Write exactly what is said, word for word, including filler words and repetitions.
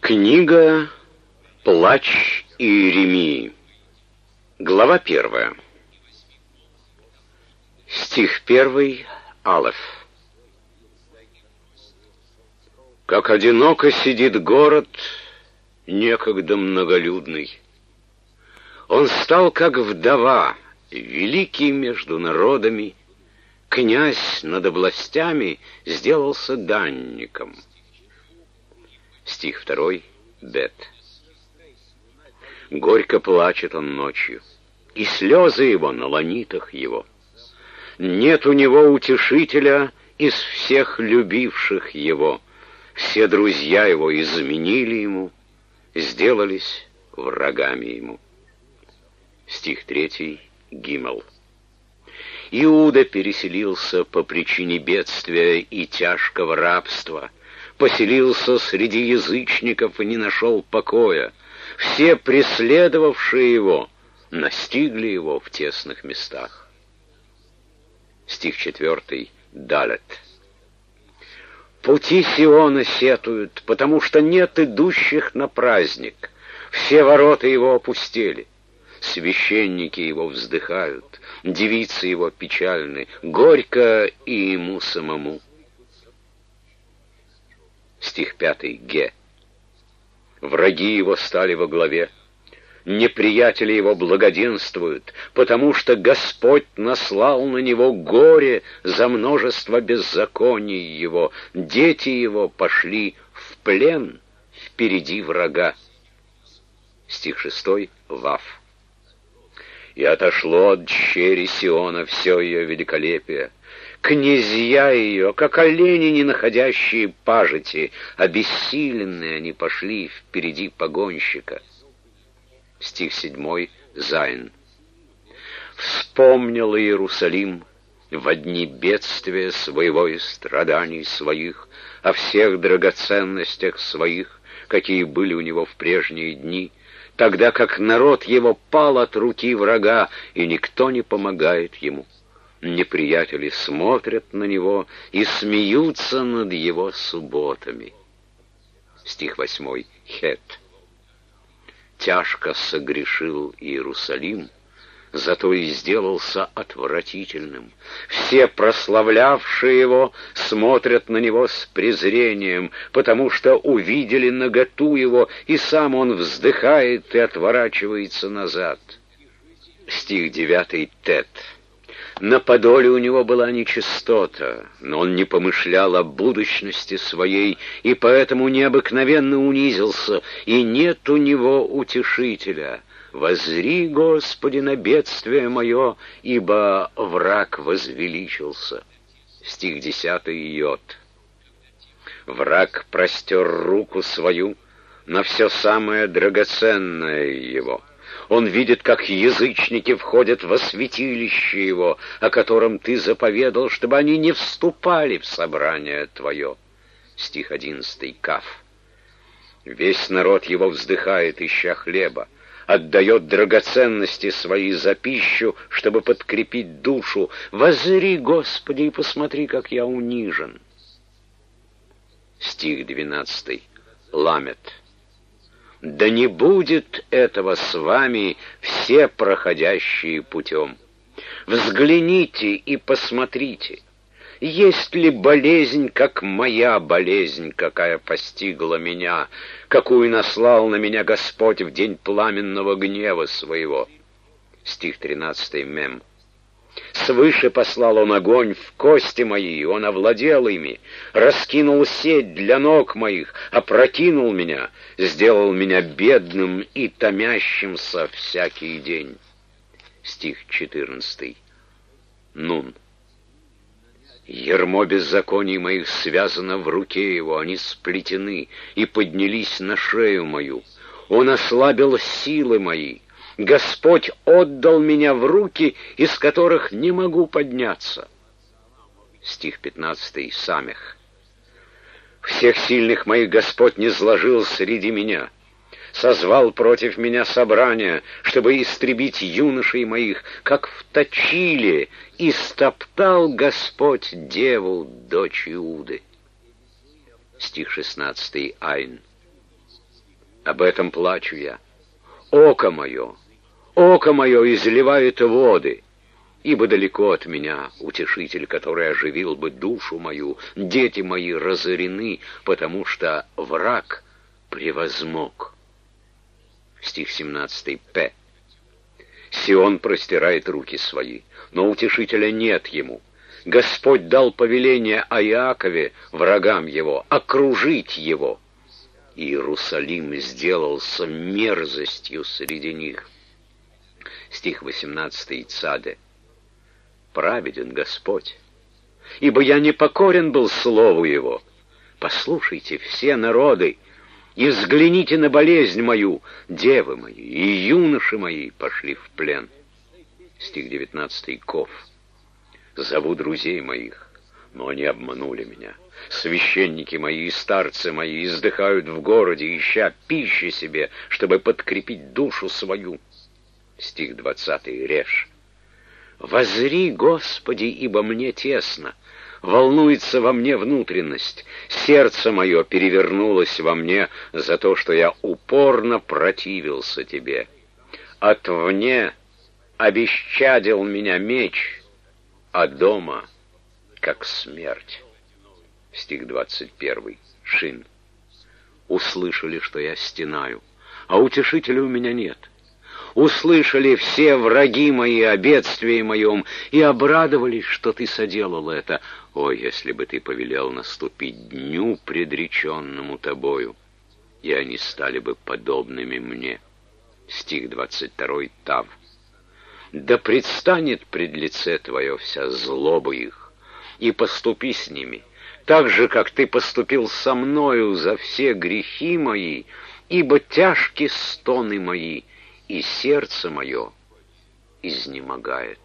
Книга «Плач Иеремии». Глава первая. Стих первый, Алеф. Как одиноко сидит город, некогда многолюдный. Он стал, как вдова, великий между народами, князь над областями сделался данником. Стих второй, Бет. Горько плачет он ночью, и слезы его на ланитах его. Нет у него утешителя из всех любивших его. Все друзья его изменили ему, сделались врагами ему. Стих третий, Гимел. Иуда переселился по причине бедствия и тяжкого рабства, поселился среди язычников и не нашел покоя. Все преследовавшие его настигли его в тесных местах. Стих четвертый, Далет. Пути Сиона сетуют, потому что нет идущих на праздник. Все ворота его опустели. Священники его вздыхают, девицы его печальны, горько и ему самому. Стих пятый, Ге. Враги его стали во главе, неприятели его благоденствуют, потому что Господь наслал на него горе за множество беззаконий его. Дети его пошли в плен впереди врага. Стих шестой, Вав. И отошло от дщери Сиона все ее великолепие. Князья ее, как олени, не находящие пажити, обессиленные они пошли впереди погонщика. Стих седьмой, Зайн. Вспомнил Иерусалим во дни бедствия своего и страданий своих, о всех драгоценностях своих, какие были у него в прежние дни, тогда как народ его пал от руки врага, и никто не помогает ему. Неприятели смотрят на него и смеются над его субботами. Стих восьмой, Хет. Тяжко согрешил Иерусалим, зато и сделался отвратительным. Все прославлявшие его смотрят на него с презрением, потому что увидели наготу его, и сам он вздыхает и отворачивается назад. Стих девятый, Тет. На подоле у него была нечистота, но он не помышлял о будущности своей, и поэтому необыкновенно унизился, и нет у него утешителя. Воззри, Господи, на бедствие мое, ибо враг возвеличился. Стих десятый, Йод. Враг простер руку свою на все самое драгоценное его. Он видит, как язычники входят во святилище его, о котором ты заповедал, чтобы они не вступали в собрание твое. Стих одиннадцатый, Каф. Весь народ его вздыхает, ища хлеба, отдает драгоценности свои за пищу, чтобы подкрепить душу. Воззри, Господи, и посмотри, как я унижен. Стих двенадцатый, Ламет. Да не будет этого с вами все проходящие путем. Взгляните и посмотрите, есть ли болезнь, как моя болезнь, какая постигла меня, какую наслал на меня Господь в день пламенного гнева своего. Стих тринадцатый, Мем. Свыше послал он огонь в кости мои, он овладел ими, раскинул сеть для ног моих, опрокинул меня, сделал меня бедным и томящимся всякий день. Стих четырнадцатый, Нун. Ярмо беззаконий моих связано в руке его, они сплетены и поднялись на шею мою. Он ослабил силы мои. Господь отдал меня в руки, из которых не могу подняться. Стих пятнадцатый, Самех. Всех сильных моих Господь низложил среди меня, созвал против меня собрание, чтобы истребить юношей моих, как в точиле, и стоптал Господь деву, дочь Иуды. Стих шестнадцатый, Айн. Об этом плачу я. Око мое, око мое изливает воды, ибо далеко от меня утешитель, который оживил бы душу мою. Дети мои разорены, потому что враг превозмог. Стих семнадцатый, П. Сион простирает руки свои, но утешителя нет ему. Господь дал повеление о Иакове, врагам его, окружить его. Иерусалим сделался мерзостью среди них. Стих восемнадцатый, Цаде. Праведен Господь, ибо я не покорен был слову его. Послушайте, все народы, и взгляните на болезнь мою. Девы мои и юноши мои пошли в плен. Стих девятнадцатый, Ков. Зову друзей моих, но они обманули меня. Священники мои и старцы мои издыхают в городе, ища пищи себе, чтобы подкрепить душу свою. Стих двадцатый, Реш. Возри, Господи, ибо мне тесно. Волнуется во мне внутренность. Сердце мое перевернулось во мне за то, что я упорно противился тебе. Отвне обесчадил меня меч, а дома как смерть. Стих двадцать первый, Шин. Услышали, что я стенаю, а утешителя у меня нет. Услышали все враги мои о бедствии моем и обрадовались, что ты соделал это. О, если бы ты повелел наступить дню, предреченному тобою, и они стали бы подобными мне. Стих двадцать второй, Тав. Да предстанет пред лице твое вся злоба их, и поступи с ними, так же, как ты поступил со мною за все грехи мои, ибо тяжки стоны мои, и сердце мое изнемогает.